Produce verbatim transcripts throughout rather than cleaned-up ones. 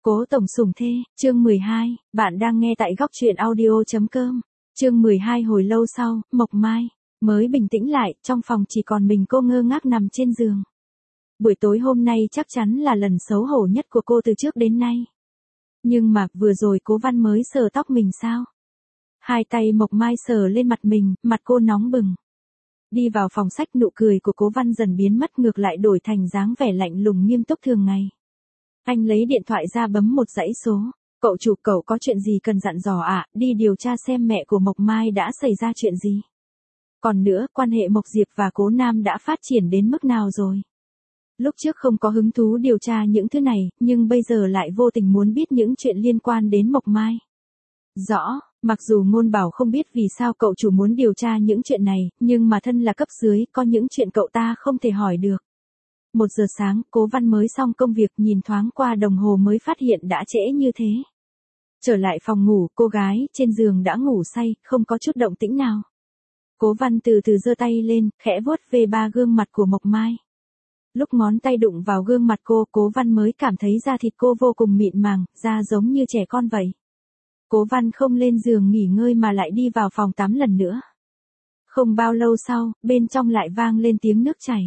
Cố tổng sủng thê, chương mười hai, bạn đang nghe tại góc truyện audio chấm com. Chương mười hai hồi lâu sau, Mộc Mai mới bình tĩnh lại, trong phòng chỉ còn mình cô ngơ ngác nằm trên giường. Buổi tối hôm nay chắc chắn là lần xấu hổ nhất của cô từ trước đến nay. Nhưng mà, vừa rồi Cố Văn mới sờ tóc mình sao? Hai tay Mộc Mai sờ lên mặt mình, mặt cô nóng bừng. Đi vào phòng sách, nụ cười của Cố Văn dần biến mất, ngược lại đổi thành dáng vẻ lạnh lùng nghiêm túc thường ngày. Anh lấy điện thoại ra bấm một dãy số. Cậu chủ, cậu có chuyện gì cần dặn dò ạ? À? Đi điều tra xem mẹ của Mộc Mai đã xảy ra chuyện gì. Còn nữa, quan hệ Mộc Diệp và Cố Nam đã phát triển đến mức nào rồi? Lúc trước không có hứng thú điều tra những thứ này, nhưng bây giờ lại vô tình muốn biết những chuyện liên quan đến Mộc Mai. Rõ, mặc dù Ngôn Bảo không biết vì sao cậu chủ muốn điều tra những chuyện này, nhưng mà thân là cấp dưới, có những chuyện cậu ta không thể hỏi được. Một giờ sáng, Cố Văn mới xong công việc, nhìn thoáng qua đồng hồ mới phát hiện đã trễ như thế. Trở lại phòng ngủ, cô gái trên giường đã ngủ say, không có chút động tĩnh nào. Cố Văn từ từ giơ tay lên, khẽ vuốt về ba gương mặt của Mộc Mai. Lúc ngón tay đụng vào gương mặt cô, Cố Văn mới cảm thấy da thịt cô vô cùng mịn màng, da giống như trẻ con vậy. Cố Văn không lên giường nghỉ ngơi mà lại đi vào phòng tắm lần nữa. Không bao lâu sau, bên trong lại vang lên tiếng nước chảy.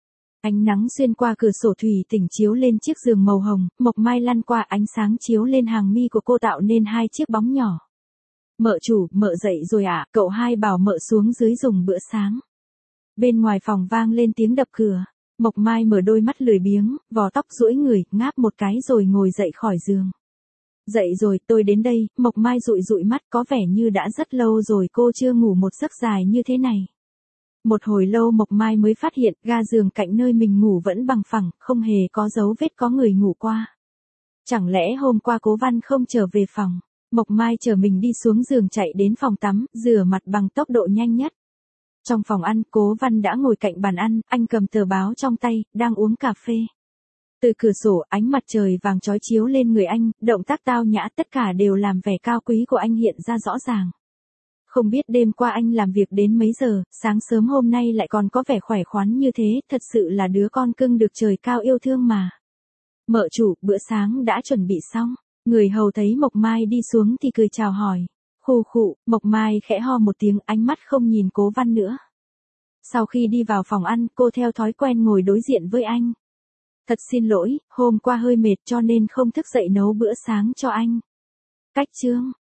Ánh nắng xuyên qua cửa sổ thủy tinh chiếu lên chiếc giường màu hồng, Mộc Mai lăn qua, ánh sáng chiếu lên hàng mi của cô tạo nên hai chiếc bóng nhỏ. Mợ chủ, mợ dậy rồi ạ, à? Cậu hai bảo mợ xuống dưới dùng bữa sáng. Bên ngoài phòng vang lên tiếng đập cửa. Mộc Mai mở đôi mắt lười biếng, vò tóc duỗi người, ngáp một cái rồi ngồi dậy khỏi giường. Dậy rồi, tôi đến đây. Mộc Mai dụi dụi mắt, có vẻ như đã rất lâu rồi cô chưa ngủ một giấc dài như thế này. Một hồi lâu Mộc Mai mới phát hiện, ga giường cạnh nơi mình ngủ vẫn bằng phẳng, không hề có dấu vết có người ngủ qua. Chẳng lẽ hôm qua Cố Văn không trở về phòng? Mộc Mai chở mình đi xuống giường, chạy đến phòng tắm, rửa mặt bằng tốc độ nhanh nhất. Trong phòng ăn, Cố Văn đã ngồi cạnh bàn ăn, anh cầm tờ báo trong tay, đang uống cà phê. Từ cửa sổ, ánh mặt trời vàng chói chiếu lên người anh, động tác tao nhã tất cả đều làm vẻ cao quý của anh hiện ra rõ ràng. Không biết đêm qua anh làm việc đến mấy giờ, sáng sớm hôm nay lại còn có vẻ khỏe khoắn như thế, thật sự là đứa con cưng được trời cao yêu thương mà. Mợ chủ, bữa sáng đã chuẩn bị xong. Người hầu thấy Mộc Mai đi xuống thì cười chào hỏi. Khụ khụ, Mộc Mai khẽ ho một tiếng, ánh mắt không nhìn Cố Văn nữa. Sau khi đi vào phòng ăn, cô theo thói quen ngồi đối diện với anh. Thật xin lỗi, hôm qua hơi mệt cho nên không thức dậy nấu bữa sáng cho anh. Cách chương,